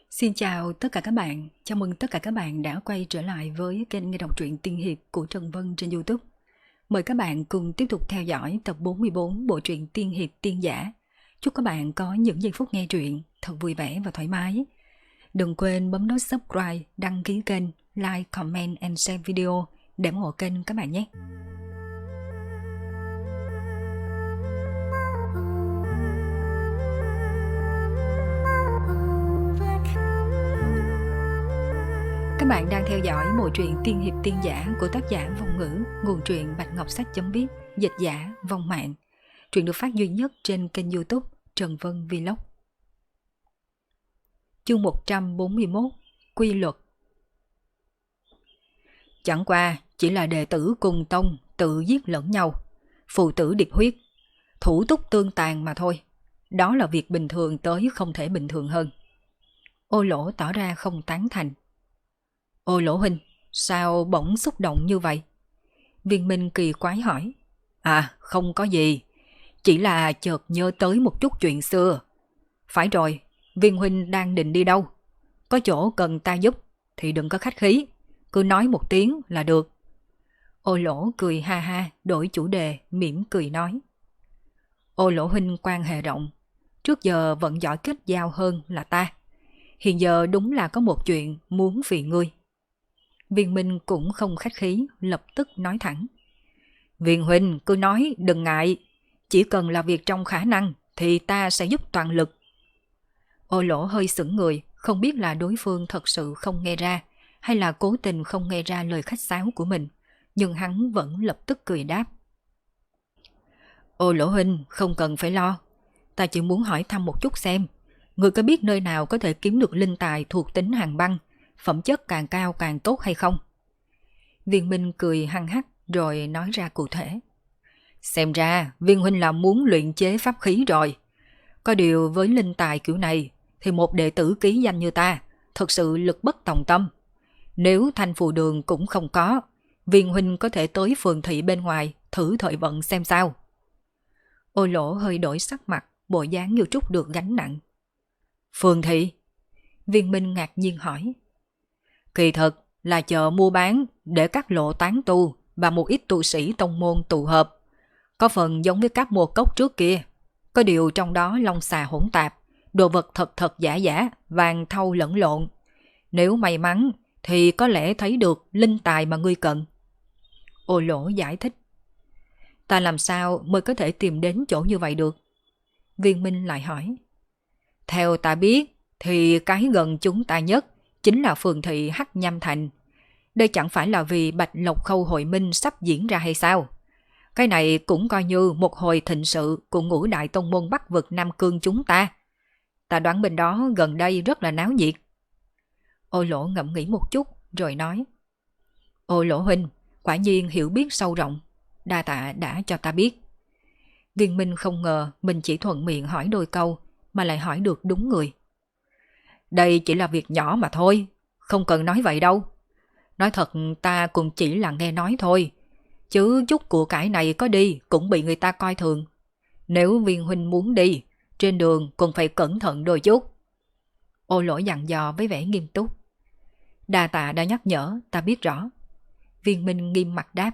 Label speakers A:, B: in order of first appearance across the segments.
A: Xin chào tất cả các bạn, chào mừng tất cả các bạn đã quay trở lại với kênh nghe đọc truyện tiên hiệp của Trần Vân trên YouTube. Mời các bạn cùng tiếp tục theo dõi tập 44 bộ truyện tiên hiệp tiên giả. Chúc các bạn có những giây phút nghe truyện thật vui vẻ và thoải mái. Đừng quên bấm nút subscribe, đăng ký kênh, like, comment and share video để ủng hộ kênh các bạn nhé. Các bạn đang theo dõi bộ truyện tiên hiệp tiên giả của tác giả Vong Ngữ, nguồn truyện Bạch Ngọc Sách.viết, dịch giả Vong Mạng. Truyện được phát duy nhất trên kênh YouTube Trần Vân Vlog. Chương 141: Quy luật. Chẳng qua chỉ là đệ tử cùng tông tự giết lẫn nhau, phụ tử điệp huyết, thủ túc tương tàn mà thôi. Đó là việc bình thường tới không thể bình thường hơn. Ô Lỗ tỏ ra không tán thành. Ô Lỗ huynh, sao bỗng xúc động như vậy? Viên Minh kỳ quái hỏi. À, không có gì, chỉ là chợt nhớ tới một chút chuyện xưa. Phải rồi, Viên huynh đang định đi đâu? Có chỗ cần ta giúp thì đừng có khách khí, cứ nói một tiếng là được. Ô Lỗ cười ha ha, đổi chủ đề, mỉm cười nói. Ô Lỗ huynh quan hệ rộng, trước giờ vẫn giỏi kết giao hơn là ta. Hiện giờ đúng là có một chuyện muốn phiền ngươi. Viên Minh cũng không khách khí, lập tức nói thẳng. Viên huynh cứ nói đừng ngại, chỉ cần là việc trong khả năng thì ta sẽ giúp toàn lực. Ô Lỗ hơi sững người, không biết là đối phương thật sự không nghe ra hay là cố tình không nghe ra lời khách sáo của mình, nhưng hắn vẫn lập tức cười đáp. Ô Lỗ huynh không cần phải lo, ta chỉ muốn hỏi thăm một chút xem, người có biết nơi nào có thể kiếm được linh tài thuộc tính hàng băng, phẩm chất càng cao càng tốt hay không? Viên Minh cười hăng hắc rồi nói ra cụ thể. Xem ra Viên huynh là muốn luyện chế pháp khí rồi. Có điều với linh tài kiểu này thì một đệ tử ký danh như ta thật sự lực bất tòng tâm. Nếu thanh phù đường cũng không có, Viên huynh có thể tới phường thị bên ngoài thử thời vận xem sao. Ô Lỗ hơi đổi sắc mặt, bộ dáng như trút được gánh nặng. Phường thị? Viên Minh ngạc nhiên hỏi. Kỳ thực là chợ mua bán để các lộ tán tu và một ít tu sĩ tông môn tụ hợp. Có phần giống với các mô cốc trước kia. Có điều trong đó long xà hỗn tạp, đồ vật thật thật giả giả, vàng thau lẫn lộn. Nếu may mắn thì có lẽ thấy được linh tài mà ngươi cần. Ô Lỗ giải thích. Ta làm sao mới có thể tìm đến chỗ như vậy được? Viên Minh lại hỏi. Theo ta biết thì cái gần chúng ta nhất chính là phường thị Hắc Nham Thành. Đây chẳng phải là vì Bạch Lộc Khâu hội minh sắp diễn ra hay sao? Cái này cũng coi như một hồi thịnh sự của ngũ đại tông môn Bắc vực Nam Cương chúng ta. Ta đoán bên đó gần đây rất là náo nhiệt. Ô Lỗ ngẫm nghĩ một chút rồi nói. Ô Lỗ huynh, quả nhiên hiểu biết sâu rộng. Đa tạ đã cho ta biết. Viên Minh không ngờ mình chỉ thuận miệng hỏi đôi câu mà lại hỏi được đúng người. Đây chỉ là việc nhỏ mà thôi, không cần nói vậy đâu. Nói thật ta cũng chỉ là nghe nói thôi, chứ chút của cải này có đi cũng bị người ta coi thường. Nếu Viên huynh muốn đi, trên đường cũng phải cẩn thận đôi chút. Ô Lỗ dặn dò với vẻ nghiêm túc. Đa tạ đã nhắc nhở, ta biết rõ. Viên Minh nghiêm mặt đáp.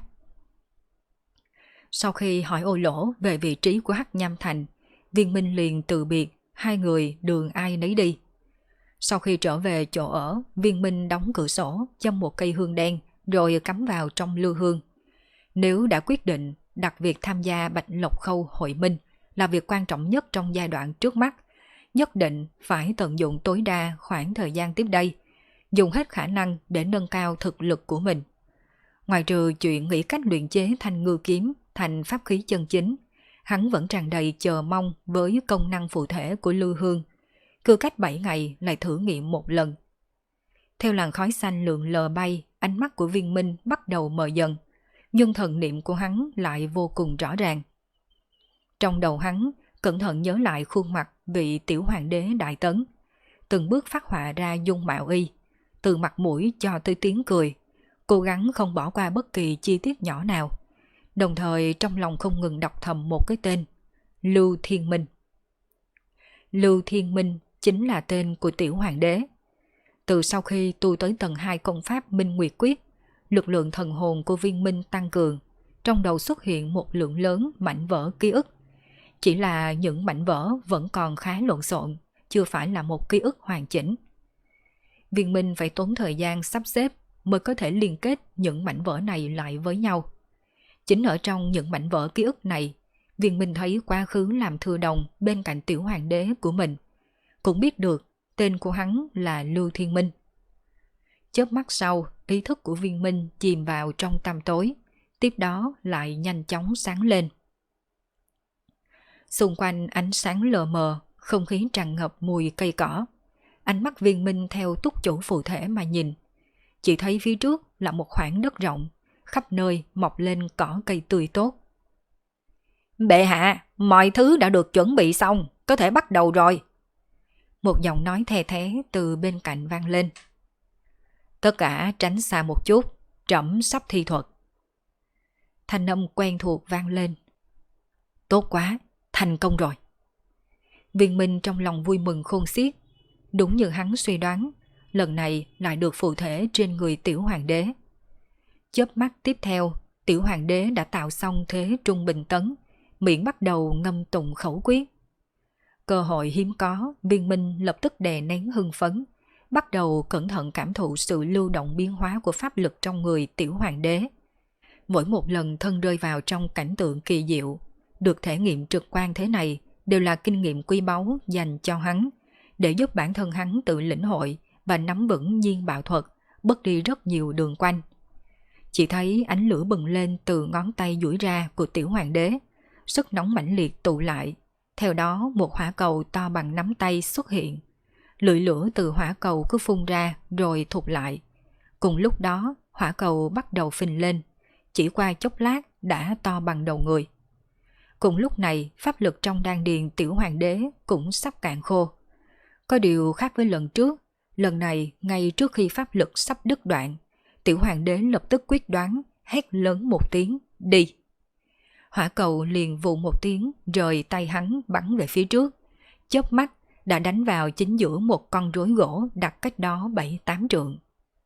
A: Sau khi hỏi Ô Lỗ về vị trí của Hắc Nham Thành, Viên Minh liền từ biệt, hai người đường ai nấy đi. Sau khi trở về chỗ ở, Viên Minh đóng cửa sổ, châm một cây hương đen rồi cắm vào trong lư hương. Nếu đã quyết định đặt việc tham gia Bạch Lộc Khâu hội minh là việc quan trọng nhất trong giai đoạn trước mắt, nhất định phải tận dụng tối đa khoảng thời gian tiếp đây, dùng hết khả năng để nâng cao thực lực của mình. Ngoài trừ chuyện nghĩ cách luyện chế thanh ngư kiếm thành pháp khí chân chính, hắn vẫn tràn đầy chờ mong với công năng phụ thể của lư hương. Cứ cách 7 ngày lại thử nghiệm một lần. Theo làn khói xanh lượn lờ bay, ánh mắt của Viên Minh bắt đầu mờ dần, nhưng thần niệm của hắn lại vô cùng rõ ràng. Trong đầu hắn cẩn thận nhớ lại khuôn mặt vị tiểu hoàng đế Đại Tấn, từng bước phát họa ra dung mạo y, từ mặt mũi cho tới tiếng cười, cố gắng không bỏ qua bất kỳ chi tiết nhỏ nào, đồng thời trong lòng không ngừng đọc thầm một cái tên: Lưu Thiên Minh. Lưu Thiên Minh chính là tên của tiểu hoàng đế, Từ sau khi tu tới tầng 2 công pháp Minh Nguyệt Quyết, lực lượng thần hồn của Viên Minh tăng cường, trong đầu xuất hiện một lượng lớn mảnh vỡ ký ức. Chỉ là những mảnh vỡ vẫn còn khá lộn xộn, chưa phải là một ký ức hoàn chỉnh. Viên Minh phải tốn thời gian sắp xếp mới có thể liên kết những mảnh vỡ này lại với nhau. Chính ở trong những mảnh vỡ ký ức này, Viên Minh thấy quá khứ làm thư đồng bên cạnh tiểu hoàng đế của mình, cũng biết được tên của hắn là Lưu Thiên Minh. Chớp mắt sau, ý thức của Viên Minh chìm vào trong tăm tối, tiếp đó lại nhanh chóng sáng lên. Xung quanh ánh sáng lờ mờ, không khí tràn ngập mùi cây cỏ. Ánh mắt Viên Minh theo túc chủ phụ thể mà nhìn. Chỉ thấy phía trước là một khoảng đất rộng, khắp nơi mọc lên cỏ cây tươi tốt. Bệ hạ, mọi thứ đã được chuẩn bị xong, có thể bắt đầu rồi. Một giọng nói the thé từ bên cạnh vang lên. Tất cả tránh xa một chút, trẫm sắp thi thuật. Thanh âm quen thuộc vang lên. Tốt quá, thành công rồi. Viên Minh trong lòng vui mừng khôn xiết. Đúng như hắn suy đoán, lần này lại được phụ thể trên người tiểu hoàng đế. Chớp mắt tiếp theo, tiểu hoàng đế đã tạo xong thế trung bình tấn, miệng bắt đầu ngâm tụng khẩu quyết. Cơ hội hiếm có, Viên Minh lập tức đè nén hưng phấn, bắt đầu cẩn thận cảm thụ sự lưu động biến hóa của pháp lực trong người tiểu hoàng đế. Mỗi một lần thân rơi vào trong cảnh tượng kỳ diệu, được thể nghiệm trực quan thế này đều là kinh nghiệm quý báu dành cho hắn, để giúp bản thân hắn tự lĩnh hội và nắm vững nhiên bạo thuật, bớt đi rất nhiều đường quanh. Chỉ thấy ánh lửa bừng lên từ ngón tay duỗi ra của tiểu hoàng đế, sức nóng mãnh liệt tụ lại. Theo đó một hỏa cầu to bằng nắm tay xuất hiện. Lưỡi lửa từ hỏa cầu cứ phun ra rồi thụt lại. Cùng lúc đó hỏa cầu bắt đầu phình lên, chỉ qua chốc lát đã to bằng đầu người. Cùng lúc này pháp lực trong đan điền tiểu hoàng đế cũng sắp cạn khô. Có điều khác với lần trước, lần này ngay trước khi pháp lực sắp đứt đoạn, tiểu hoàng đế lập tức quyết đoán, hét lớn một tiếng, đi. Hỏa cầu liền vù một tiếng rời tay hắn bắn về phía trước, chớp mắt đã đánh vào chính giữa một con rối gỗ đặt cách đó 7-8 trượng.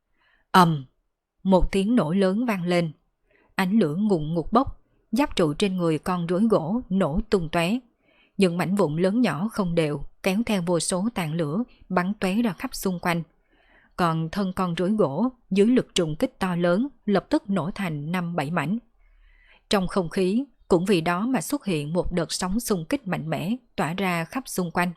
A: Ầm, một tiếng nổ lớn vang lên, ánh lửa ngùn ngụt bốc, giáp trụ trên người con rối gỗ nổ tung tóe. Những mảnh vụn lớn nhỏ không đều kéo theo vô số tàn lửa bắn tóe ra khắp xung quanh. Còn thân con rối gỗ dưới lực trùng kích to lớn lập tức nổ thành 5-7 mảnh. Trong không khí cũng vì đó mà xuất hiện một đợt sóng xung kích mạnh mẽ tỏa ra khắp xung quanh.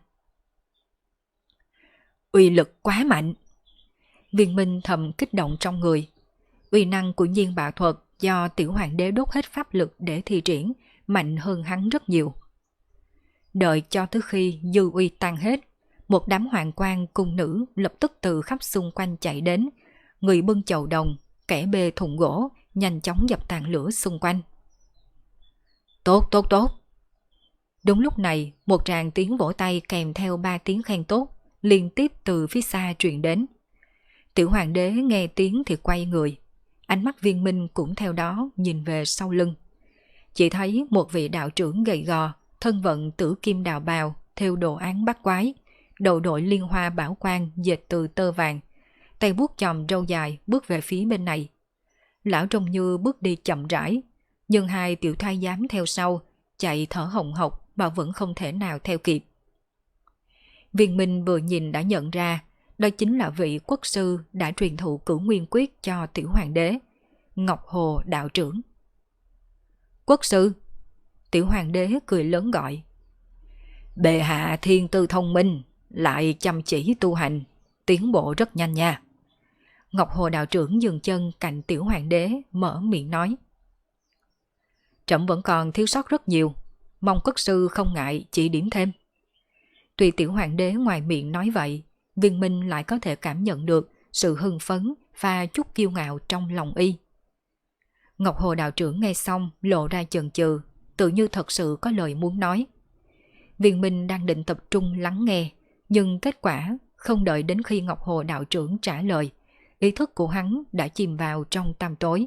A: Uy lực quá mạnh. Viên Minh thầm kích động trong người. Uy năng của nhiên bạo thuật do tiểu hoàng đế đốt hết pháp lực để thi triển mạnh hơn hắn rất nhiều. Đợi cho tới khi dư uy tan hết, một đám hoàng quan cung nữ lập tức từ khắp xung quanh chạy đến, người bưng chậu đồng, kẻ bê thùng gỗ, nhanh chóng dập tàn lửa xung quanh. Tốt, tốt, tốt. Đúng lúc này, một tràng tiếng vỗ tay kèm theo 3 tiếng khen tốt liên tiếp từ phía xa truyền đến. Tiểu hoàng đế nghe tiếng thì quay người, ánh mắt Viên Minh cũng theo đó nhìn về sau lưng. Chỉ thấy một vị đạo trưởng gầy gò, thân vận tử kim đào bào, theo đồ án bắt quái, đầu đội liên hoa bảo quang dệt từ tơ vàng, tay vuốt chòm râu dài bước về phía bên này. Lão trông như bước đi chậm rãi, nhưng hai tiểu thái giám theo sau, chạy thở hồng hộc mà vẫn không thể nào theo kịp. Viên Minh vừa nhìn đã nhận ra, đó chính là vị quốc sư đã truyền thụ Cửu Nguyên Quyết cho tiểu hoàng đế, Ngọc Hồ đạo trưởng. Quốc sư! Tiểu hoàng đế cười lớn gọi. Bệ hạ thiên tư thông minh, lại chăm chỉ tu hành, tiến bộ rất nhanh nha. Ngọc Hồ đạo trưởng dừng chân cạnh tiểu hoàng đế, mở miệng nói. Trẫm vẫn còn thiếu sót rất nhiều, mong quốc sư không ngại chỉ điểm thêm. Tuy tiểu hoàng đế ngoài miệng nói vậy, Viên Minh lại có thể cảm nhận được sự hưng phấn và chút kiêu ngạo trong lòng y. Ngọc Hồ đạo trưởng nghe xong lộ ra chần chừ, tự như thật sự có lời muốn nói. Viên Minh đang định tập trung lắng nghe, nhưng kết quả không đợi đến khi Ngọc Hồ đạo trưởng trả lời, ý thức của hắn đã chìm vào trong tăm tối.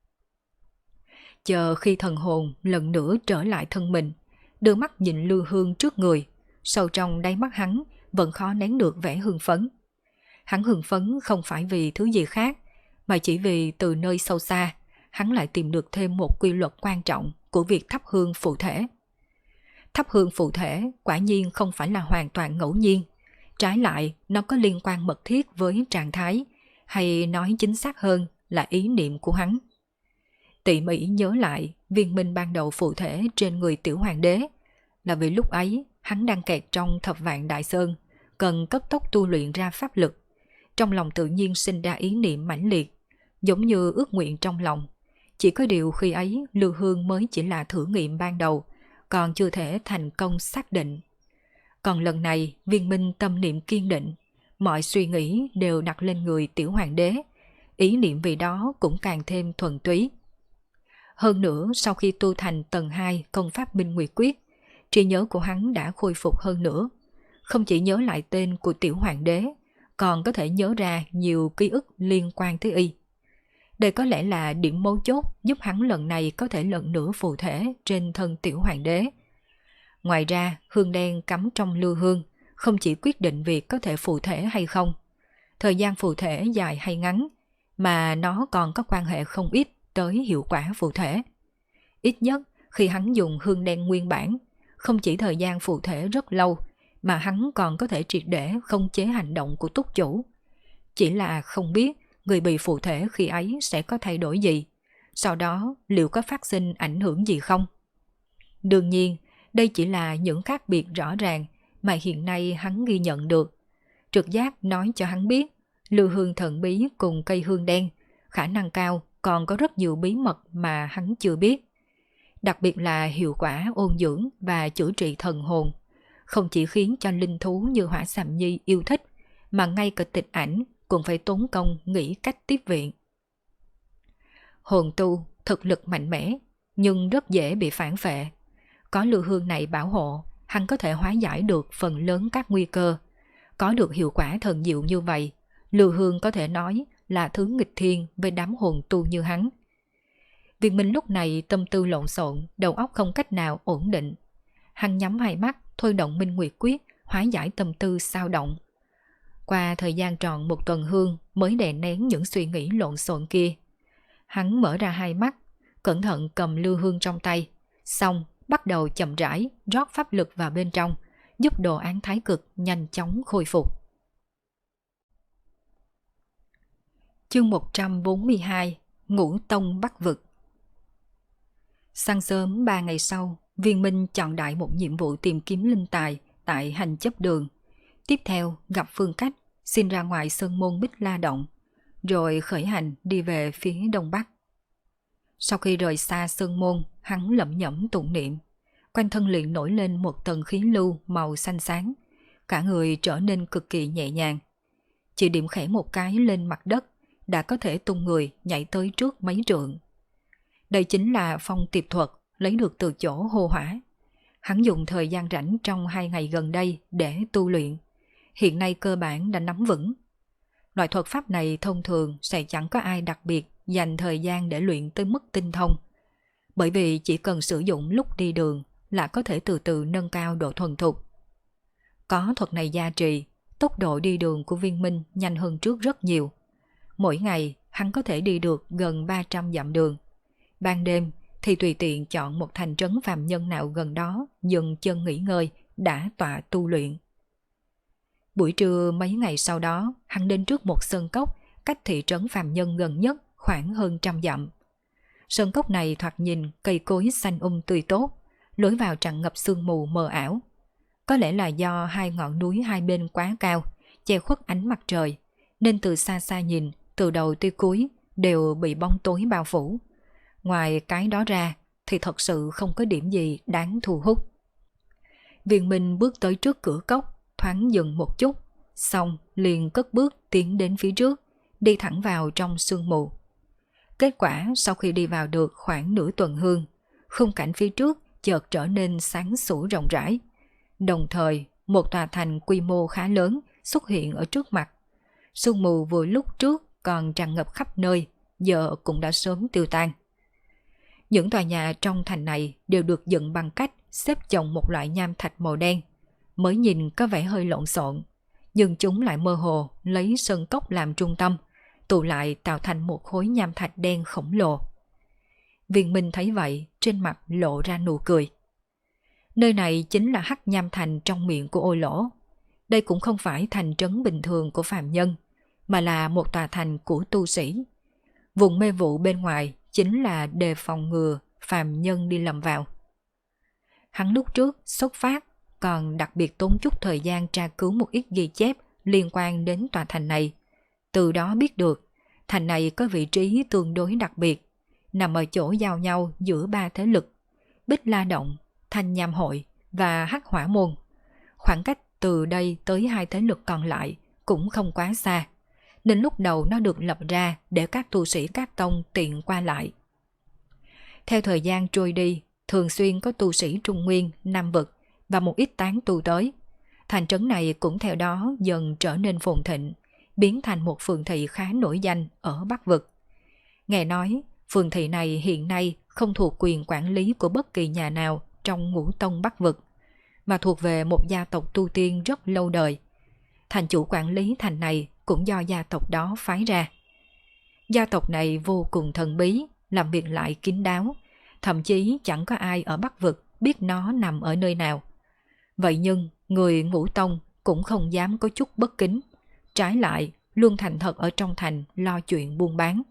A: Chờ khi thần hồn lần nữa trở lại thân mình, đưa mắt nhìn Lưu Hương trước người, sâu trong đáy mắt hắn vẫn khó nén được vẻ hưng phấn. Hắn hưng phấn không phải vì thứ gì khác, mà chỉ vì từ nơi sâu xa, hắn lại tìm được thêm một quy luật quan trọng của việc thắp hương phụ thể. Thắp hương phụ thể quả nhiên không phải là hoàn toàn ngẫu nhiên, trái lại nó có liên quan mật thiết với trạng thái, hay nói chính xác hơn là ý niệm của hắn. Tỉ mỉ nhớ lại viên minh ban đầu phụ thể trên người tiểu hoàng đế, là vì lúc ấy hắn đang kẹt trong thập vạn đại sơn, cần cấp tốc tu luyện ra pháp lực. Trong lòng tự nhiên sinh ra ý niệm mãnh liệt, giống như ước nguyện trong lòng. Chỉ có điều khi ấy Lưu Hương mới chỉ là thử nghiệm ban đầu, còn chưa thể thành công xác định. Còn lần này viên minh tâm niệm kiên định, mọi suy nghĩ đều đặt lên người tiểu hoàng đế, ý niệm vì đó cũng càng thêm thuần túy. Hơn nữa sau khi tu thành tầng 2 công pháp Minh Nguyệt Quyết, trí nhớ của hắn đã khôi phục hơn nữa. Không chỉ nhớ lại tên của tiểu hoàng đế, còn có thể nhớ ra nhiều ký ức liên quan tới y. Đây có lẽ là điểm mấu chốt giúp hắn lần này có thể lần nữa phù thể trên thân tiểu hoàng đế. Ngoài ra, hương đen cắm trong lưu hương không chỉ quyết định việc có thể phù thể hay không, thời gian phù thể dài hay ngắn, mà nó còn có quan hệ không ít tới hiệu quả phù thể. Ít nhất khi hắn dùng hương đen nguyên bản, không chỉ thời gian phù thể rất lâu, mà hắn còn có thể triệt để khống chế hành động của túc chủ. Chỉ là không biết người bị phù thể khi ấy sẽ có thay đổi gì, sau đó liệu có phát sinh ảnh hưởng gì không? Đương nhiên, đây chỉ là những khác biệt rõ ràng mà hiện nay hắn ghi nhận được. Trực giác nói cho hắn biết, lưu hương thần bí cùng cây hương đen, khả năng cao còn có rất nhiều bí mật mà hắn chưa biết. Đặc biệt là hiệu quả ôn dưỡng và chữa trị thần hồn, không chỉ khiến cho linh thú như Hỏa Sàm Nhi yêu thích, mà ngay cả Tịch Ảnh cũng phải tốn công nghĩ cách tiếp viện. Hồn tu thực lực mạnh mẽ, nhưng rất dễ bị phản phệ. Có lưu hương này bảo hộ, hắn có thể hóa giải được phần lớn các nguy cơ. Có được hiệu quả thần diệu như vậy, lưu hương có thể nói là thứ nghịch thiên với đám hồn tu như hắn. Viên Minh lúc này tâm tư lộn xộn, đầu óc không cách nào ổn định. Hắn nhắm hai mắt, thôi động Minh Nguyệt Quyết, hóa giải tâm tư xao động. Qua thời gian tròn một tuần hương mới đè nén những suy nghĩ lộn xộn kia. Hắn mở ra hai mắt, cẩn thận cầm lưu hương trong tay, xong bắt đầu chậm rãi rót pháp lực vào bên trong, giúp đồ án thái cực nhanh chóng khôi phục. Chương 142: Ngũ Tông Bắc Vực. Sáng sớm 3 ngày sau, Viên Minh chọn đại một nhiệm vụ tìm kiếm linh tài tại hành chấp đường. Tiếp theo gặp Phương Cách, xin ra ngoài sơn môn Bích La Động, rồi khởi hành đi về phía đông bắc. Sau khi rời xa sơn môn, hắn lẩm nhẩm tụng niệm, quanh thân liền nổi lên một tầng khí lưu màu xanh sáng, cả người trở nên cực kỳ nhẹ nhàng. Chỉ điểm khẽ một cái lên mặt đất, đã có thể tung người nhảy tới trước mấy trượng. Đây chính là phong tiệp thuật lấy được từ chỗ hô hỏa. Hắn dùng thời gian rảnh trong 2 ngày gần đây để tu luyện, hiện nay cơ bản đã nắm vững. Loại thuật pháp này thông thường sẽ chẳng có ai đặc biệt dành thời gian để luyện tới mức tinh thông, bởi vì chỉ cần sử dụng lúc đi đường là có thể từ từ nâng cao độ thuần thục. Có thuật này gia trì, tốc độ đi đường của Viên Minh nhanh hơn trước rất nhiều. Mỗi ngày hắn có thể đi được gần 300 dặm đường. Ban đêm thì tùy tiện chọn một thành trấn phàm nhân nào gần đó dừng chân nghỉ ngơi, đã tọa tu luyện. Buổi trưa mấy ngày sau đó, hắn đến trước một sơn cốc cách thị trấn phàm nhân gần nhất khoảng hơn 100 dặm. Sơn cốc này thoạt nhìn cây cối xanh tươi tốt, lối vào tràn ngập sương mù mờ ảo. Có lẽ là do hai ngọn núi hai bên quá cao, che khuất ánh mặt trời, nên từ xa xa nhìn, từ đầu tới cuối đều bị bóng tối bao phủ. Ngoài cái đó ra thì thật sự không có điểm gì đáng thu hút. Viên Minh bước tới trước cửa cốc, thoáng dừng một chút, xong liền cất bước tiến đến phía trước, đi thẳng vào trong sương mù. Kết quả sau khi đi vào được khoảng nửa tuần hương, khung cảnh phía trước chợt trở nên sáng sủa rộng rãi. Đồng thời, một tòa thành quy mô khá lớn xuất hiện ở trước mặt. Sương mù vừa lúc trước còn tràn ngập khắp nơi, giờ cũng đã sớm tiêu tan. Những tòa nhà trong thành này đều được dựng bằng cách xếp chồng một loại nham thạch màu đen, mới nhìn có vẻ hơi lộn xộn, nhưng chúng lại mơ hồ lấy sân cốc làm trung tâm, tụ lại tạo thành một khối nham thạch đen khổng lồ. Viên Minh thấy vậy, trên mặt lộ ra nụ cười. Nơi này chính là Hắc Nham Thành trong miệng của Ô Lỗ. Đây cũng không phải thành trấn bình thường của phàm nhân, mà là một tòa thành của tu sĩ. Vùng mê vụ bên ngoài chính là đề phòng ngừa phàm nhân đi lầm vào. Hắn lúc trước xuất phát còn đặc biệt tốn chút thời gian tra cứu một ít ghi chép liên quan đến tòa thành này. Từ đó biết được, thành này có vị trí tương đối đặc biệt, nằm ở chỗ giao nhau giữa ba thế lực, Bích La Động, Thanh Nham Hội và Hắc Hỏa Môn. Khoảng cách từ đây tới hai thế lực còn lại cũng không quá xa, nên lúc đầu nó được lập ra để các tu sĩ các tông tiện qua lại. Theo thời gian trôi đi, thường xuyên có tu sĩ Trung Nguyên, Nam Vực và một ít tán tu tới. Thành trấn này cũng theo đó dần trở nên phồn thịnh, biến thành một phường thị khá nổi danh ở Bắc Vực. Nghe nói, phường thị này hiện nay không thuộc quyền quản lý của bất kỳ nhà nào trong Ngũ Tông Bắc Vực, mà thuộc về một gia tộc tu tiên rất lâu đời. Thành chủ quản lý thành này cũng do gia tộc đó phái ra. Gia tộc này vô cùng thần bí, làm việc lại kín đáo, thậm chí chẳng có ai ở Bắc Vực biết nó nằm ở nơi nào. Vậy nhưng người Ngũ Tông cũng không dám có chút bất kính, trái lại luôn thành thật ở trong thành lo chuyện buôn bán.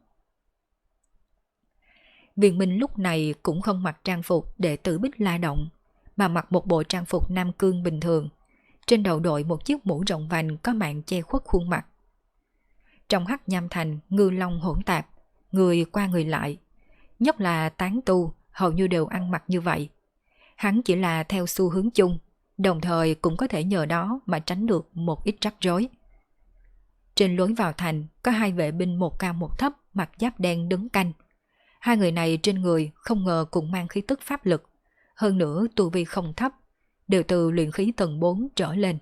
A: Viên Minh lúc này cũng không mặc trang phục đệ tử Bích La Động, mà mặc một bộ trang phục nam cương bình thường, trên đầu đội một chiếc mũ rộng vành có màn che khuất khuôn mặt. Trong Hắc Nham Thành ngư long hỗn tạp, người qua người lại, nhất là tán tu hầu như đều ăn mặc như vậy. Hắn chỉ là theo xu hướng chung, đồng thời cũng có thể nhờ đó mà tránh được một ít rắc rối. Trên lối vào thành có hai vệ binh một cao một thấp mặc giáp đen đứng canh. Hai người này trên người không ngờ cũng mang khí tức pháp lực, hơn nữa tu vi không thấp, đều từ luyện khí tầng 4 trở lên.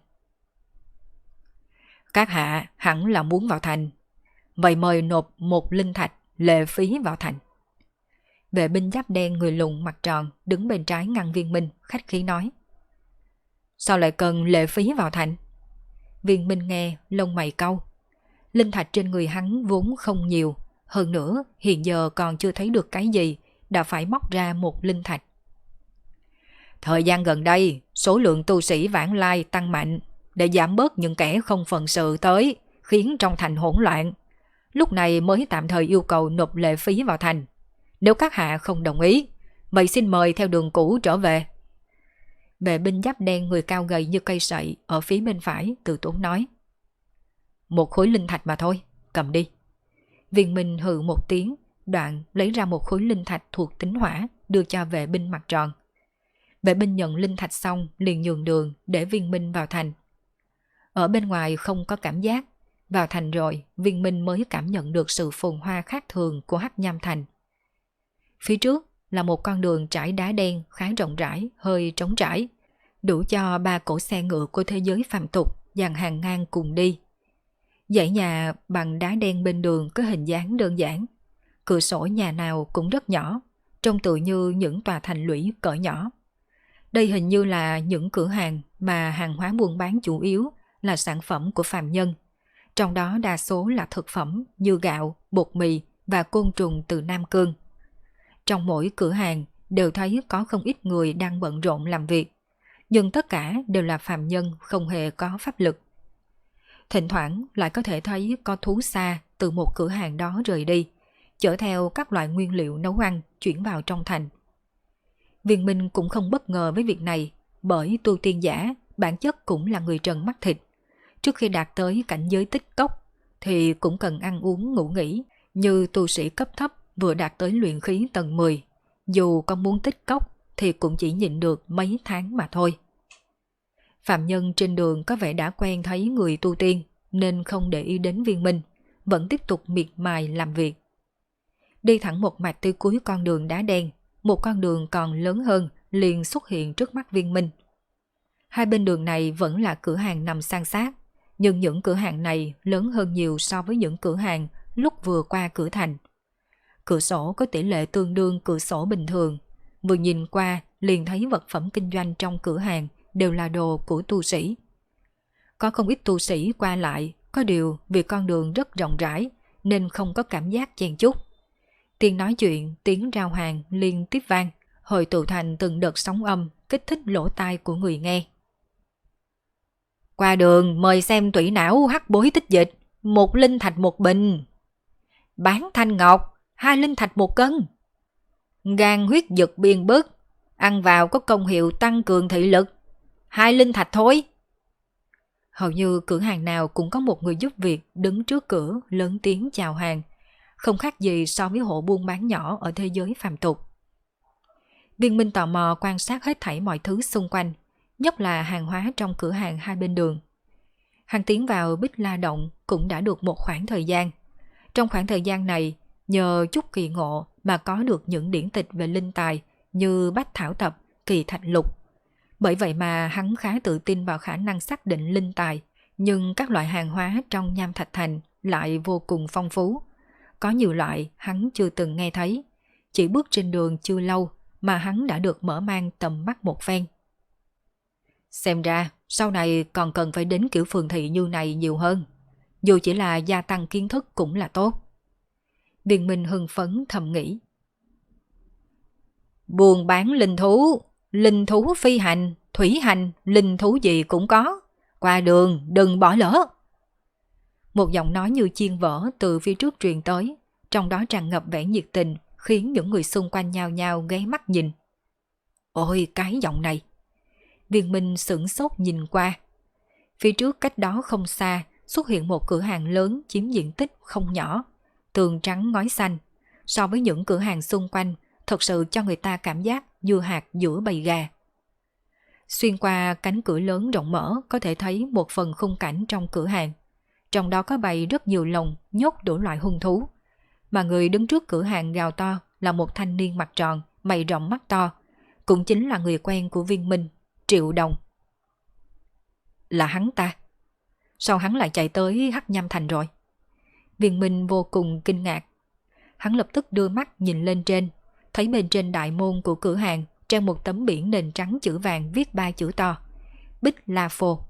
A: Các hạ hẳn là muốn vào thành, vậy mời nộp một linh thạch lệ phí vào thành. Vệ binh giáp đen người lùn mặt tròn đứng bên trái ngăn Viên Minh, khách khí nói. Sao lại cần lệ phí vào thành? Viên Minh nghe lông mày cau. Linh thạch trên người hắn vốn không nhiều, hơn nữa hiện giờ còn chưa thấy được cái gì, đã phải móc ra một linh thạch. Thời gian gần đây, số lượng tu sĩ vãng lai tăng mạnh để giảm bớt những kẻ không phận sự tới, khiến trong thành hỗn loạn. Lúc này mới tạm thời yêu cầu nộp lệ phí vào thành. Nếu các hạ không đồng ý, vậy xin mời theo đường cũ trở về. Vệ binh giáp đen người cao gầy như cây sậy ở phía bên phải từ tốn nói. Một khối linh thạch mà thôi, cầm đi. Viên Minh hừ một tiếng, đoạn lấy ra một khối linh thạch thuộc tính hỏa đưa cho vệ binh mặt tròn. Vệ binh nhận linh thạch xong liền nhường đường để Viên Minh vào thành. Ở bên ngoài không có cảm giác, vào thành rồi Viên Minh mới cảm nhận được sự phồn hoa khác thường của Hắc Nham Thành. Phía trước là một con đường trải đá đen khá rộng rãi, hơi trống trải, đủ cho 3 cỗ xe ngựa của thế giới phàm tục dàn hàng ngang cùng đi. Dãy nhà bằng đá đen bên đường có hình dáng đơn giản, cửa sổ nhà nào cũng rất nhỏ, trông tự như những tòa thành lũy cỡ nhỏ. Đây hình như là những cửa hàng mà hàng hóa buôn bán chủ yếu là sản phẩm của phàm nhân, trong đó đa số là thực phẩm như gạo, bột mì và côn trùng từ Nam Cương. Trong mỗi cửa hàng đều thấy có không ít người đang bận rộn làm việc, nhưng tất cả đều là phàm nhân không hề có pháp lực. Thỉnh thoảng lại có thể thấy có thú xa từ một cửa hàng đó rời đi, chở theo các loại nguyên liệu nấu ăn chuyển vào trong thành. Viên Minh cũng không bất ngờ với việc này, bởi tu tiên giả bản chất cũng là người trần mắt thịt. Trước khi đạt tới cảnh giới tích cốc thì cũng cần ăn uống ngủ nghỉ, như tu sĩ cấp thấp vừa đạt tới luyện khí tầng 10. Dù có muốn tích cốc thì cũng chỉ nhịn được mấy tháng mà thôi. Phạm nhân trên đường có vẻ đã quen thấy người tu tiên nên không để ý đến Viên Minh, vẫn tiếp tục miệt mài làm việc. Đi thẳng một mạch tới cuối con đường đá đen, một con đường còn lớn hơn liền xuất hiện trước mắt Viên Minh. Hai bên đường này vẫn là cửa hàng nằm san sát, nhưng những cửa hàng này lớn hơn nhiều so với những cửa hàng lúc vừa qua cửa thành. Cửa sổ có tỷ lệ tương đương cửa sổ bình thường, vừa nhìn qua liền thấy vật phẩm kinh doanh trong cửa hàng đều là đồ của tu sĩ. Có không ít tu sĩ qua lại, có điều vì con đường rất rộng rãi nên không có cảm giác chen chúc. Tiếng nói chuyện, tiếng rao hàng liên tiếp vang, hội tụ thành từng đợt sóng âm kích thích lỗ tai của người nghe. Qua đường mời xem tủy não hắc bối tích dịch, 1 linh thạch 1 bình. Bán thanh ngọc, 2 linh thạch 1 cân. Gan huyết dực biên bức, ăn vào có công hiệu tăng cường thị lực, 2 linh thạch thôi. Hầu như cửa hàng nào cũng có một người giúp việc đứng trước cửa lớn tiếng chào hàng, không khác gì so với hộ buôn bán nhỏ ở thế giới phàm tục. Viên Minh tò mò quan sát hết thảy mọi thứ xung quanh, nhất là hàng hóa trong cửa hàng hai bên đường. Hắn tiến vào Bích La Động cũng đã được một khoảng thời gian. Trong khoảng thời gian này, nhờ chút kỳ ngộ mà có được những điển tịch về linh tài như Bách Thảo Tập, Kỳ Thạch Lục. Bởi vậy mà hắn khá tự tin vào khả năng xác định linh tài, nhưng các loại hàng hóa trong Nham Thạch Thành lại vô cùng phong phú. Có nhiều loại hắn chưa từng nghe thấy, chỉ bước trên đường chưa lâu mà hắn đã được mở mang tầm mắt một phen. Xem ra sau này còn cần phải đến kiểu phường thị như này nhiều hơn, dù chỉ là gia tăng kiến thức cũng là tốt. Viên Minh hưng phấn thầm nghĩ. Buôn bán linh thú phi hành, thủy hành, linh thú gì cũng có. Qua đường đừng bỏ lỡ. Một giọng nói như chiên vỡ từ phía trước truyền tới, trong đó tràn ngập vẻ nhiệt tình, khiến những người xung quanh nhao nhao ghé mắt nhìn. Ôi cái giọng này! Viên Minh sửng sốt nhìn qua. Phía trước cách đó không xa xuất hiện một cửa hàng lớn chiếm diện tích không nhỏ, tường trắng ngói xanh. So với những cửa hàng xung quanh, thật sự cho người ta cảm giác như hạt giữa bầy gà. Xuyên qua cánh cửa lớn rộng mở có thể thấy một phần khung cảnh trong cửa hàng. Trong đó có bày rất nhiều lồng nhốt đủ loại hung thú. Mà người đứng trước cửa hàng gào to là một thanh niên mặt tròn, mày rậm mắt to. Cũng chính là người quen của Viên Minh, Triệu Đồng. Là hắn ta? Sao hắn lại chạy tới Hắc Nham Thành rồi? Viên Minh vô cùng kinh ngạc. Hắn lập tức đưa mắt nhìn lên trên, thấy bên trên đại môn của cửa hàng treo một tấm biển nền trắng chữ vàng viết 3 chữ to: Bích La Phô.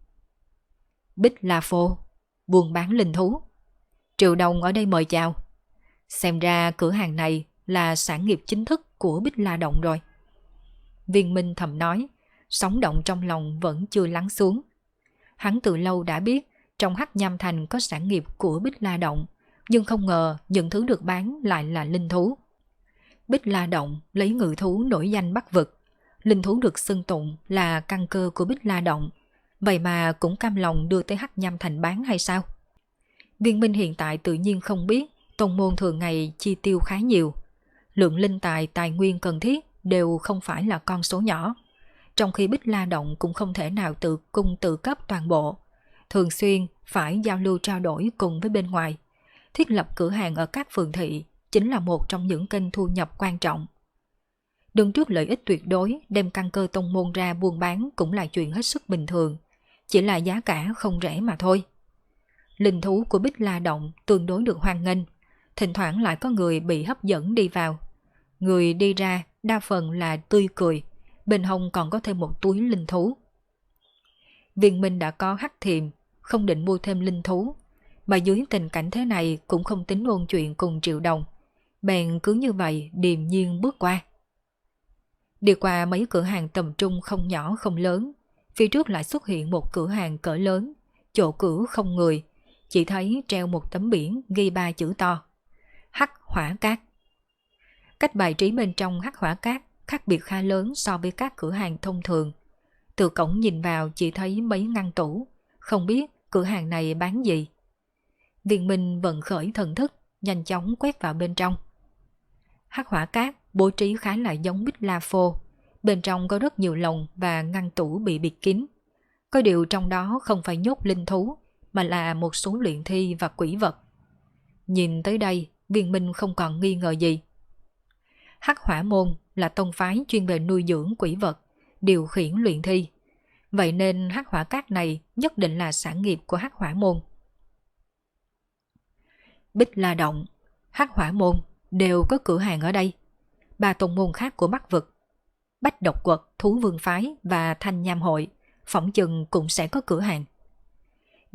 A: Bích La Phô, buôn bán linh thú. Triệu Đồng ở đây mời chào. Xem ra cửa hàng này là sản nghiệp chính thức của Bích La Động rồi. Viên Minh thầm nói, sóng động trong lòng vẫn chưa lắng xuống. Hắn từ lâu đã biết trong Hắc Nham Thành có sản nghiệp của Bích La Động, nhưng không ngờ những thứ được bán lại là linh thú. Bích La Động lấy ngự thú nổi danh Bắc vực. Linh thú được xưng tụng là căn cơ của Bích La Động. Vậy mà cũng cam lòng đưa tới Hắc Nham Thành bán hay sao? Viên Minh hiện tại tự nhiên không biết tông môn thường ngày chi tiêu khá nhiều. Lượng linh tài nguyên cần thiết đều không phải là con số nhỏ. Trong khi Bích La Động cũng không thể nào tự cung tự cấp toàn bộ. Thường xuyên phải giao lưu trao đổi cùng với bên ngoài. Thiết lập cửa hàng ở các phường thị chính là một trong những kênh thu nhập quan trọng. Đứng trước lợi ích tuyệt đối đem căn cơ tông môn ra buôn bán cũng là chuyện hết sức bình thường. Chỉ là giá cả không rẻ mà thôi. Linh thú của Bích La Động tương đối được hoan nghênh. Thỉnh thoảng lại có người bị hấp dẫn đi vào. Người đi ra đa phần là tươi cười. Bên hông còn có thêm một túi linh thú. Viên Minh đã có hắc thiềm, không định mua thêm linh thú. Mà dưới tình cảnh thế này cũng không tính ôn chuyện cùng Triệu Đồng. Bèn cứ như vậy điềm nhiên bước qua. Đi qua mấy cửa hàng tầm trung không nhỏ không lớn. Phía trước lại xuất hiện một cửa hàng cỡ lớn. Chỗ cửa không người. Chỉ thấy treo một tấm biển ghi 3 chữ to: Hắc Hỏa Cát. Cách bài trí bên trong Hắc Hỏa Cát khác biệt khá lớn so với các cửa hàng thông thường. Từ cổng nhìn vào chỉ thấy mấy ngăn tủ. Không biết cửa hàng này bán gì. Viên Minh vận khởi thần thức, nhanh chóng quét vào bên trong. Hắc Hỏa Cát bố trí khá là giống Bích La Phô. Bên trong có rất nhiều lồng và ngăn tủ bị bịt kín. Có điều trong đó không phải nhốt linh thú, mà là một số luyện thi và quỷ vật. Nhìn tới đây, Viên Minh không còn nghi ngờ gì. Hắc Hỏa Môn là tông phái chuyên về nuôi dưỡng quỷ vật, điều khiển luyện thi. Vậy nên Hắc Hỏa Cát này nhất định là sản nghiệp của Hắc Hỏa Môn. Bích La Động, Hắc Hỏa Môn đều có cửa hàng ở đây. 3 tông môn khác của Bắc vực, Bách Độc Quật, Thú Vương Phái và Thanh Nham Hội, phỏng chừng cũng sẽ có cửa hàng.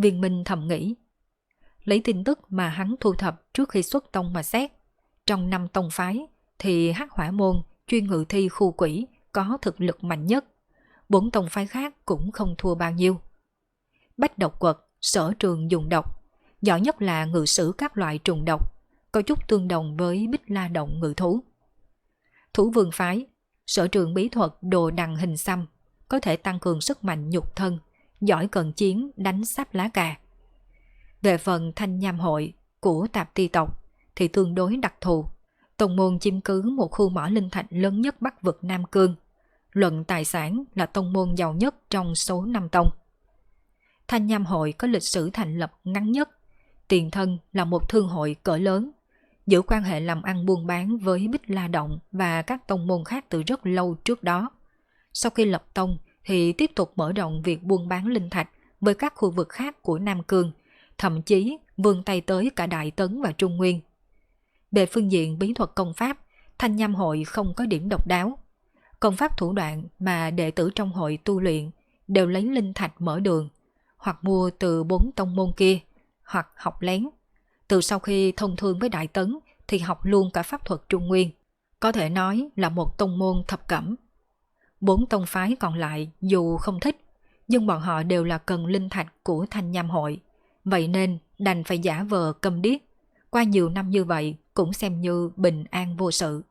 A: Viên Minh thầm nghĩ. Lấy tin tức mà hắn thu thập trước khi xuất tông mà xét, trong 5 tông phái thì Hắc Hỏa môn chuyên ngự thi khu quỷ có thực lực mạnh nhất, 4 tông phái khác cũng không thua bao nhiêu. Bách độc quật, Sở Trường dùng độc, giỏi nhất là ngự sử các loại trùng độc, có chút tương đồng với Bích La động ngự thú. Thú Vương phái, Sở Trường bí thuật đồ đằng hình xăm, có thể tăng cường sức mạnh nhục thân, giỏi cận chiến đánh sáp lá cà. Về phần Thanh Nham hội của Tạp Ti tộc thì tương đối đặc thù, tông môn chiếm cứ một khu mỏ linh thạch lớn nhất Bắc vực Nam Cương, luận tài sản là tông môn giàu nhất trong số 5 tông. Thanh Nham hội có lịch sử thành lập ngắn nhất, tiền thân là một thương hội cỡ lớn, giữ quan hệ làm ăn buôn bán với Bích La động và các tông môn khác từ rất lâu trước đó. Sau khi lập tông thì tiếp tục mở rộng việc buôn bán linh thạch với các khu vực khác của Nam Cương, thậm chí vươn tay tới cả Đại Tấn và Trung Nguyên. Về phương diện bí thuật công pháp, Thanh Nham hội không có điểm độc đáo. Công pháp thủ đoạn mà đệ tử trong hội tu luyện đều lấy linh thạch mở đường, hoặc mua từ 4 tông môn kia, hoặc học lén. Từ sau khi thông thương với Đại Tấn thì học luôn cả pháp thuật Trung Nguyên, có thể nói là một tông môn thập cẩm. 4 tông phái còn lại dù không thích, nhưng bọn họ đều là cần linh thạch của Thanh Nham hội, vậy nên đành phải giả vờ câm điếc. Qua nhiều năm như vậy cũng xem như bình an vô sự.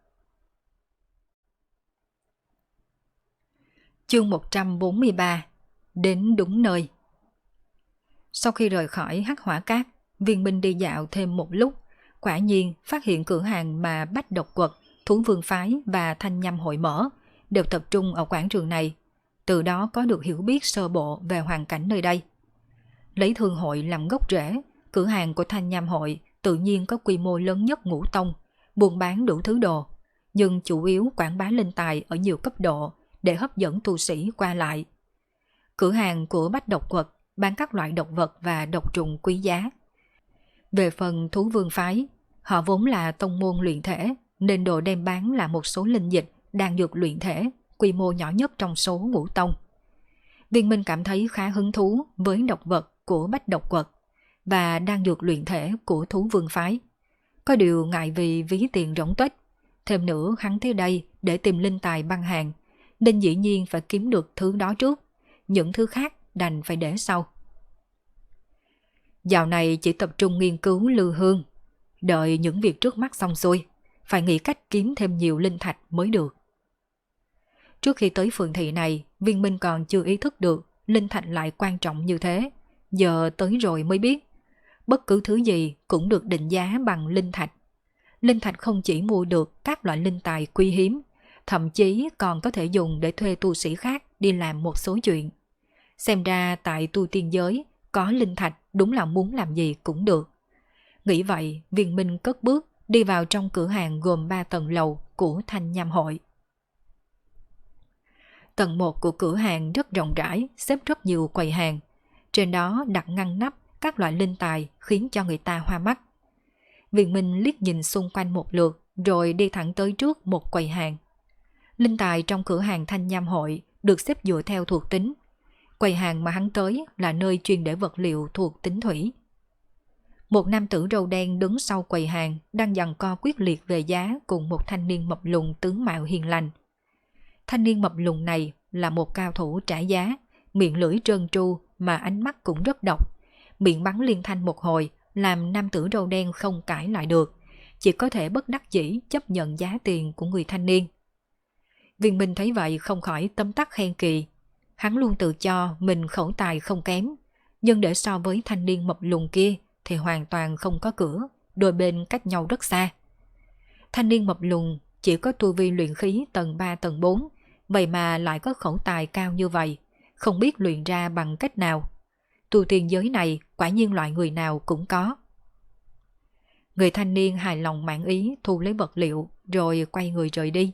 A: Chương 143. Đến đúng nơi. Sau khi rời khỏi Hắc Hỏa Cát, Viên Minh đi dạo thêm một lúc, quả nhiên phát hiện cửa hàng mà Bách Độc Quật, Thú Vương phái và Thanh Nham hội mở đều tập trung ở quảng trường này, từ đó có được hiểu biết sơ bộ về hoàn cảnh nơi đây. Lấy thương hội làm gốc rễ, cửa hàng của Thanh Nham hội tự nhiên có quy mô lớn nhất Ngũ tông, buôn bán đủ thứ đồ, nhưng chủ yếu quảng bá linh tài ở nhiều cấp độ để hấp dẫn tu sĩ qua lại. Cửa hàng của Bách Độc Quật bán các loại độc vật và độc trùng quý giá. Về phần Thú Vương phái, họ vốn là tông môn luyện thể, nên đồ đem bán là một số linh dịch đang được luyện thể, quy mô nhỏ nhất trong số Ngũ tông. Viên Minh cảm thấy khá hứng thú với độc vật của Bách Độc Quật và đang được luyện thể của Thú Vương phái. Có điều ngại vì ví tiền rỗng tuếch, thêm nữa hắn tới đây để tìm linh tài băng hàng, nên dĩ nhiên phải kiếm được thứ đó trước, những thứ khác đành phải để sau. Dạo này chỉ tập trung nghiên cứu lư hương, đợi những việc trước mắt xong xuôi, phải nghĩ cách kiếm thêm nhiều linh thạch mới được. Trước khi tới phường thị này, Viên Minh còn chưa ý thức được linh thạch lại quan trọng như thế, giờ tới rồi mới biết. Bất cứ thứ gì cũng được định giá bằng linh thạch. Linh thạch không chỉ mua được các loại linh tài quý hiếm, thậm chí còn có thể dùng để thuê tu sĩ khác đi làm một số chuyện. Xem ra tại tu tiên giới, có linh thạch đúng là muốn làm gì cũng được. Nghĩ vậy, Viên Minh cất bước đi vào trong cửa hàng gồm 3 tầng lầu của Thanh Nham hội. Tầng 1 của cửa hàng rất rộng rãi, xếp rất nhiều quầy hàng. Trên đó đặt ngăn nắp các loại linh tài khiến cho người ta hoa mắt. Viên Minh liếc nhìn xung quanh một lượt rồi đi thẳng tới trước một quầy hàng. Linh tài trong cửa hàng Thanh Nham hội được xếp dựa theo thuộc tính. Quầy hàng mà hắn tới là nơi chuyên để vật liệu thuộc tính thủy. Một nam tử râu đen đứng sau quầy hàng đang giằng co quyết liệt về giá cùng một thanh niên mập lùn tướng mạo hiền lành. Thanh niên mập lùn này là một cao thủ trả giá, miệng lưỡi trơn tru mà ánh mắt cũng rất độc. Miệng bắn liên thanh một hồi làm nam tử râu đen không cãi lại được, chỉ có thể bất đắc dĩ chấp nhận giá tiền của người thanh niên. Viên Minh thấy vậy không khỏi tấm tắc khen kỳ. Hắn luôn tự cho mình khẩu tài không kém, nhưng để so với thanh niên mập lùn kia thì hoàn toàn không có cửa, đôi bên cách nhau rất xa. Thanh niên mập lùn chỉ có tu vi luyện khí tầng 3 tầng 4, vậy mà lại có khẩu tài cao như vậy, không biết luyện ra bằng cách nào. Tu tiên giới này quả nhiên loại người nào cũng có. Người thanh niên hài lòng mãn ý thu lấy vật liệu rồi quay người rời đi.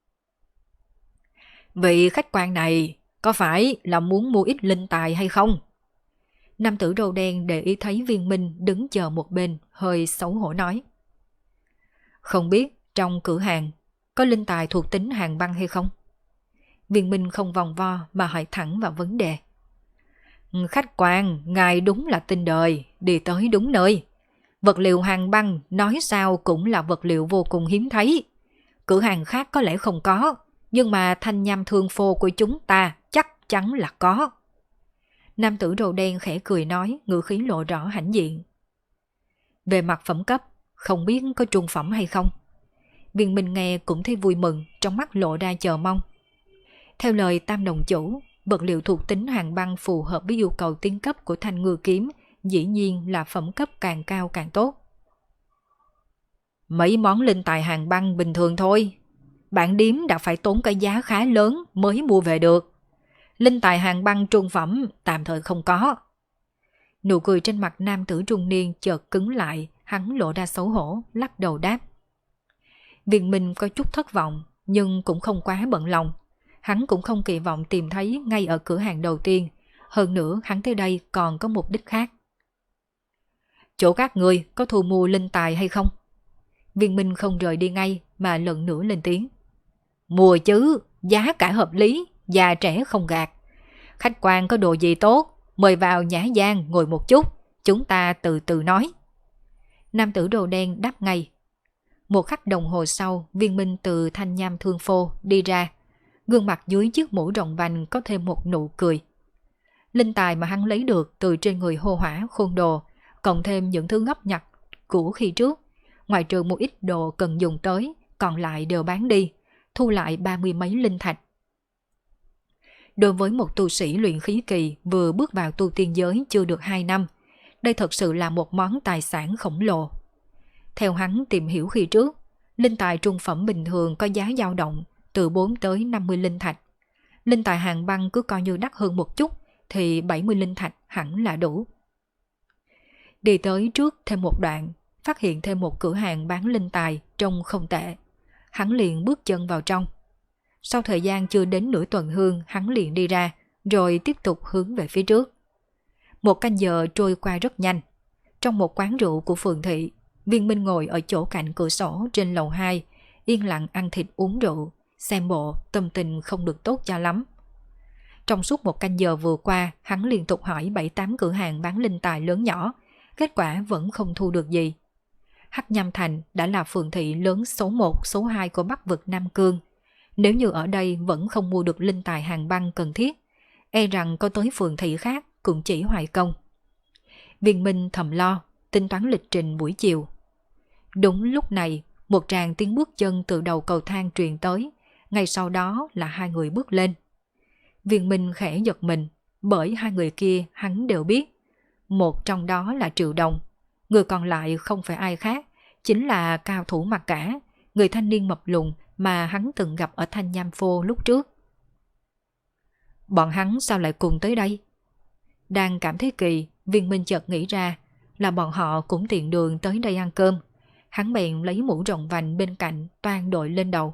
A: Vị khách quan này có phải là muốn mua ít linh tài hay không? Nam tử râu đen để ý thấy Viên Minh đứng chờ một bên, hơi xấu hổ nói. Không biết trong cửa hàng có linh tài thuộc tính hàng băng hay không? Viên Minh không vòng vo mà hỏi thẳng vào vấn đề. Khách quan, ngài đúng là tin đời, đi tới đúng nơi. Vật liệu hàng băng nói sao cũng là vật liệu vô cùng hiếm thấy. Cửa hàng khác có lẽ không có, nhưng mà thanh nham thương phô của chúng ta chắc chắn là có. Nam tử râu đen khẽ cười nói, ngữ khí lộ rõ hãnh diện. Về mặt phẩm cấp, không biết có trung phẩm hay không? Viên Minh nghe cũng thấy vui mừng, trong mắt lộ ra chờ mong. Theo lời Tam đồng chủ, vật liệu thuộc tính hàng băng phù hợp với yêu cầu tiến cấp của thanh ngư kiếm, dĩ nhiên là phẩm cấp càng cao càng tốt. Mấy món linh tài hàng băng bình thường thôi, bạn điếm đã phải tốn cái giá khá lớn mới mua về được. Linh tài hàng băng trung phẩm tạm thời không có. Nụ cười trên mặt nam tử trung niên chợt cứng lại, hắn lộ ra xấu hổ, lắc đầu đáp. Viên Minh có chút thất vọng, nhưng cũng không quá bận lòng. Hắn cũng không kỳ vọng tìm thấy ngay ở cửa hàng đầu tiên, hơn nữa hắn tới đây còn có mục đích khác. Chỗ các người có thu mua linh tài hay không? Viên Minh không rời đi ngay mà lần nữa lên tiếng. Mua chứ, giá cả hợp lý, già trẻ không gạt. Khách quan có đồ gì tốt, mời vào nhã gian ngồi một chút, chúng ta từ từ nói. Nam tử đồ đen đáp ngay. Một khắc đồng hồ sau, Viên Minh từ thanh nham thương phô đi ra. Gương mặt dưới chiếc mũ rộng vành có thêm một nụ cười. Linh tài mà hắn lấy được từ trên người hô hỏa khôn đồ, cộng thêm những thứ góp nhặt của khi trước, ngoài trừ một ít đồ cần dùng tới, còn lại đều bán đi, thu lại 30 mấy linh thạch. Đối với một tu sĩ luyện khí kỳ vừa bước vào tu tiên giới chưa được 2 năm, đây thật sự là một món tài sản khổng lồ. Theo hắn tìm hiểu khi trước, linh tài trung phẩm bình thường có giá dao động từ 4 tới 50 linh thạch. Linh tài hàng băng cứ coi như đắt hơn một chút thì 70 linh thạch hẳn là đủ. Đi tới trước thêm một đoạn, phát hiện thêm một cửa hàng bán linh tài trông không tệ. Hắn liền bước chân vào trong. Sau thời gian chưa đến nửa tuần hương, hắn liền đi ra, rồi tiếp tục hướng về phía trước. Một canh giờ trôi qua rất nhanh. Trong một quán rượu của phường thị, Viên Minh ngồi ở chỗ cạnh cửa sổ trên lầu 2, yên lặng ăn thịt uống rượu, xem bộ tâm tình không được tốt cho lắm. Trong suốt một canh giờ vừa qua, hắn liên tục hỏi 7-8 cửa hàng bán linh tài lớn nhỏ, kết quả vẫn không thu được gì. Hắc Nham Thành đã là phường thị lớn số 1, số 2 của Bắc vực Nam Cương. Nếu như ở đây vẫn không mua được linh tài hàng băng cần thiết, e rằng có tới phường thị khác cũng chỉ hoài công. Viên Minh thầm lo, tính toán lịch trình buổi chiều. Đúng lúc này, một tràng tiếng bước chân từ đầu cầu thang truyền tới, ngay sau đó là hai người bước lên. Viên Minh khẽ giật mình, bởi hai người kia hắn đều biết. Một trong đó là Triệu Đồng, người còn lại không phải ai khác, chính là cao thủ Mặc Cả, người thanh niên mập lùn mà hắn từng gặp ở Thanh Nham Phô lúc trước. Bọn hắn sao lại cùng tới đây? Đang cảm thấy kỳ, Viên Minh chợt nghĩ ra là bọn họ cũng tiện đường tới đây ăn cơm. Hắn bèn lấy mũ rộng vành bên cạnh toan đội lên đầu.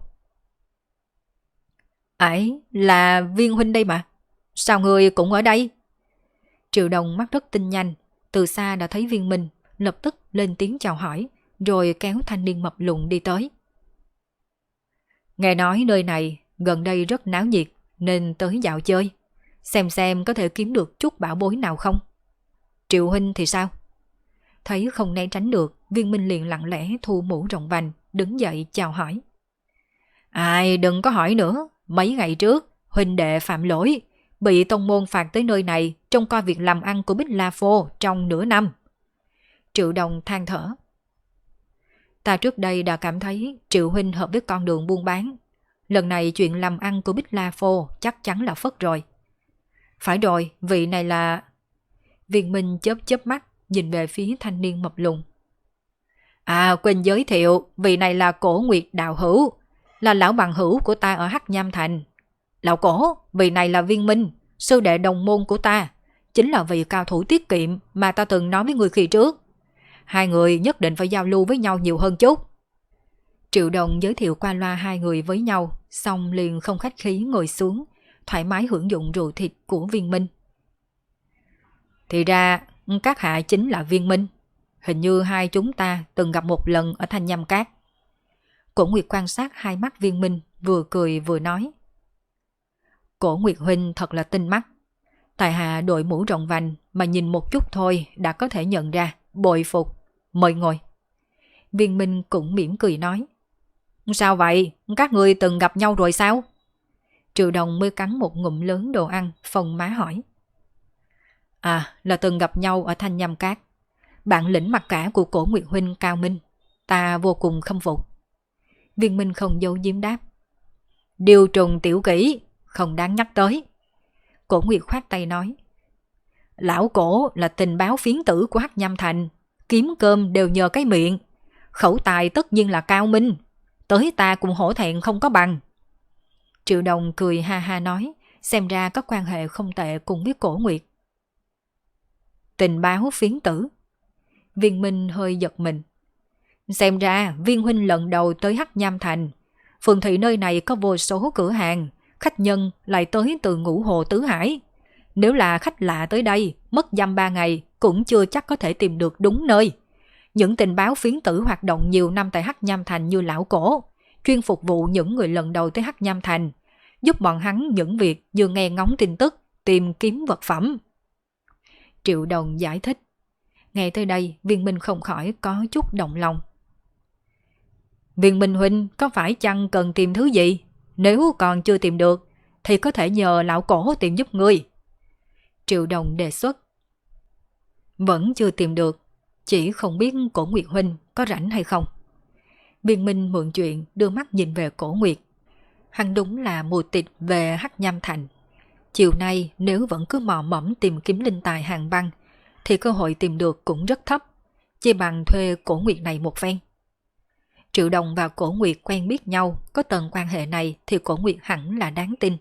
A: Ấy, là Viên huynh đây mà. Sao người cũng ở đây? Triệu Đồng mắt rất tinh nhanh, từ xa đã thấy Viên Minh, lập tức lên tiếng chào hỏi, rồi kéo thanh niên mập lùn đi tới. Nghe nói nơi này gần đây rất náo nhiệt nên tới dạo chơi, xem có thể kiếm được chút bảo bối nào không. Triệu huynh thì sao? Thấy không né tránh được, Viên Minh liền lặng lẽ thu mũ rộng vành, đứng dậy chào hỏi. Ai đừng có hỏi nữa, mấy ngày trước huynh đệ phạm lỗi, bị tông môn phạt tới nơi này trông coi việc làm ăn của Bích La Phô trong nửa năm. Triệu Đồng than thở. Ta trước đây đã cảm thấy Triệu huynh hợp với con đường buôn bán. Lần này chuyện làm ăn của Bích La Phô chắc chắn là phất rồi. Phải rồi, vị này là... Viên Minh chớp chớp mắt, nhìn về phía thanh niên mập lùn. À, quên giới thiệu, vị này là Cổ Nguyệt đạo hữu, là lão bằng hữu của ta ở Hắc Nham Thành. Lão Cổ, vị này là Viên Minh, sư đệ đồng môn của ta, chính là vị cao thủ tiết kiệm mà ta từng nói với người khi trước. Hai người nhất định phải giao lưu với nhau nhiều hơn chút. Triệu Đồng giới thiệu qua loa hai người với nhau, xong liền không khách khí ngồi xuống, thoải mái hưởng dụng rượu thịt của Viên Minh. Thì ra, các hạ chính là Viên Minh. Hình như hai chúng ta từng gặp một lần ở Thanh Nham Cát. Cổ Nguyệt quan sát hai mắt Viên Minh, vừa cười vừa nói. Cổ Nguyệt huynh thật là tinh mắt. Tài hạ đội mũ rộng vành mà nhìn một chút thôi đã có thể nhận ra, bội phục. Mời ngồi. Viên Minh cũng mỉm cười nói. Sao vậy? Các ngươi từng gặp nhau rồi sao? Triệu Đồng mới cắn một ngụm lớn đồ ăn, phồng má hỏi. À, là từng gặp nhau ở Thanh Nham Cát. Bản lĩnh mặc cả của Cổ Nguyệt huynh cao minh, ta vô cùng khâm phục. Viên Minh không giấu giếm đáp. Điều trùng tiểu kỹ, không đáng nhắc tới. Cổ Nguyệt khoát tay nói. Lão Cổ là tình báo phiến tử của Hắc Nham Thành, kiếm cơm đều nhờ cái miệng. Khẩu tài tất nhiên là cao minh, tới ta cũng hổ thẹn không có bằng. Triệu Đồng cười ha ha nói, xem ra có quan hệ không tệ cùng với Cổ Nguyệt. Tình báo phiến tử. Viên Minh hơi giật mình. Xem ra Viên huynh lần đầu tới Hắc Nham Thành. Phường thị nơi này có vô số cửa hàng, khách nhân lại tới từ Ngũ Hồ Tứ Hải. Nếu là khách lạ tới đây, mất dăm 3 ngày cũng chưa chắc có thể tìm được đúng nơi. Những tình báo phiến tử hoạt động nhiều năm tại Hắc Nham Thành như Lão Cổ, chuyên phục vụ những người lần đầu tới Hắc Nham Thành, giúp bọn hắn những việc như nghe ngóng tin tức, tìm kiếm vật phẩm. Triệu Đồng giải thích. Nghe tới đây, Viên Minh không khỏi có chút động lòng. Viên Minh huynh có phải chăng cần tìm thứ gì? Nếu còn chưa tìm được, thì có thể nhờ Lão Cổ tìm giúp ngươi. Triệu Đồng đề xuất. Vẫn chưa tìm được, chỉ không biết Cổ Nguyệt huynh có rảnh hay không. Viên Minh mượn chuyện đưa mắt nhìn về Cổ Nguyệt. Hắn đúng là mùa tịch về Hắc Nham Thành. Chiều nay nếu vẫn cứ mò mẫm tìm kiếm linh tài hàng băng, thì cơ hội tìm được cũng rất thấp, chỉ bằng thuê Cổ Nguyệt này một phen. Triệu Đồng và Cổ Nguyệt quen biết nhau, có tầng quan hệ này thì Cổ Nguyệt hẳn là đáng tin.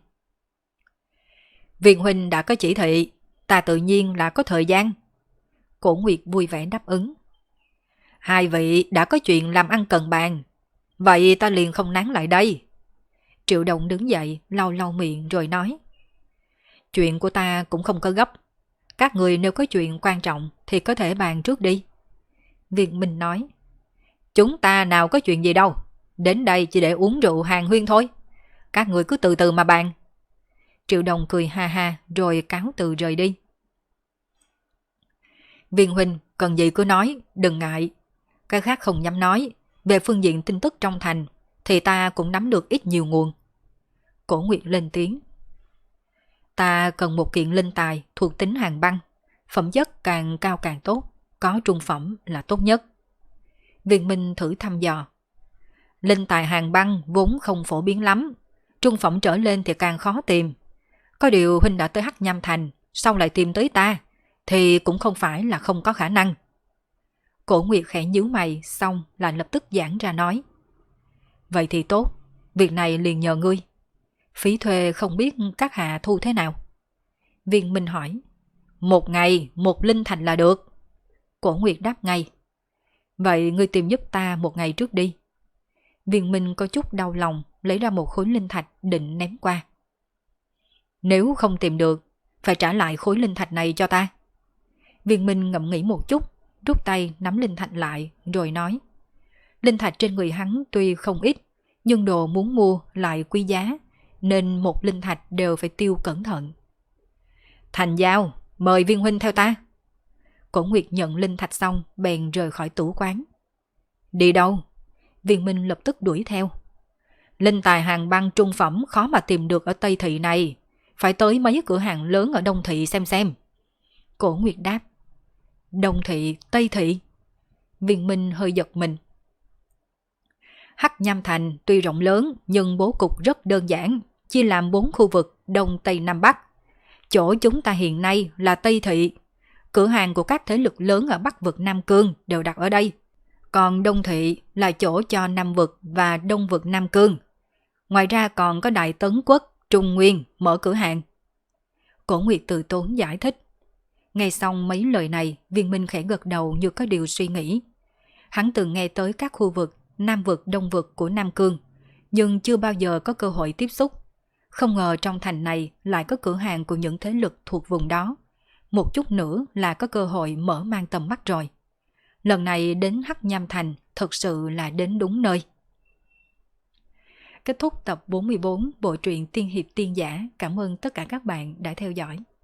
A: Viên huynh đã có chỉ thị, ta tự nhiên là có thời gian. Cổ Nguyệt vui vẻ đáp ứng. Hai vị đã có chuyện làm ăn cần bàn, vậy ta liền không nán lại đây. Triệu Đồng đứng dậy, lau lau miệng rồi nói. Chuyện của ta cũng không có gấp. Các người nếu có chuyện quan trọng thì có thể bàn trước đi. Viên Minh nói. Chúng ta nào có chuyện gì đâu. Đến đây chỉ để uống rượu hàng huyên thôi. Các người cứ từ từ mà bàn. Triệu Đồng cười ha ha rồi cáo từ rời đi. Viên huynh cần gì cứ nói, đừng ngại. Cái khác không dám nói. Về phương diện tin tức trong thành thì ta cũng nắm được ít nhiều nguồn. Cổ Nguyệt lên tiếng. Ta cần một kiện linh tài thuộc tính hàng băng, phẩm chất càng cao càng tốt, có trung phẩm là tốt nhất. Viên Minh thử thăm dò. Linh tài hàng băng vốn không phổ biến lắm, trung phẩm trở lên thì càng khó tìm. Có điều huynh đã tới Hắc Nham Thành, sau lại tìm tới ta, thì cũng không phải là không có khả năng. Cổ Nguyệt khẽ nhíu mày xong là lập tức giãn ra nói. Vậy thì tốt, việc này liền nhờ ngươi. Phí thuê không biết các hạ thu thế nào? Viên Minh hỏi. 1 ngày 1 linh thạch là được. Cổ Nguyệt đáp ngay. Vậy ngươi tìm giúp ta 1 ngày trước đi. Viên Minh có chút đau lòng, lấy ra một khối linh thạch định ném qua. Nếu không tìm được, phải trả lại khối linh thạch này cho ta. Viên Minh ngẫm nghĩ một chút, rút tay nắm linh thạch lại rồi nói. Linh thạch trên người hắn tuy không ít, nhưng đồ muốn mua lại quý giá, nên 1 linh thạch đều phải tiêu cẩn thận. Thành giao, mời Viên huynh theo ta. Cổ Nguyệt nhận linh thạch xong bèn rời khỏi tủ quán. Đi đâu? Viên Minh lập tức đuổi theo. Linh tài hàng băng trung phẩm khó mà tìm được ở Tây Thị này, phải tới mấy cửa hàng lớn ở Đông Thị xem. Cổ Nguyệt đáp. Đông Thị, Tây Thị? Viên Minh hơi giật mình. Hắc Nham Thành tuy rộng lớn nhưng bố cục rất đơn giản, chia làm 4 khu vực Đông Tây Nam Bắc. Chỗ chúng ta hiện nay là Tây Thị. Cửa hàng của các thế lực lớn ở Bắc vực Nam Cương đều đặt ở đây. Còn Đông Thị là chỗ cho Nam vực và Đông vực Nam Cương. Ngoài ra còn có Đại Tấn Quốc, Trung Nguyên mở cửa hàng. Cổ Nguyệt từ tốn giải thích. Nghe xong mấy lời này, Viên Minh khẽ gật đầu như có điều suy nghĩ. Hắn từng nghe tới các khu vực Nam vực, Đông vực của Nam Cương, nhưng chưa bao giờ có cơ hội tiếp xúc. Không ngờ trong thành này lại có cửa hàng của những thế lực thuộc vùng đó. Một chút nữa là có cơ hội mở mang tầm mắt rồi. Lần này đến Hắc Nham Thành thật sự là đến đúng nơi. Kết thúc tập 44 bộ truyện Tiên Hiệp Tiên Giả. Cảm ơn tất cả các bạn đã theo dõi.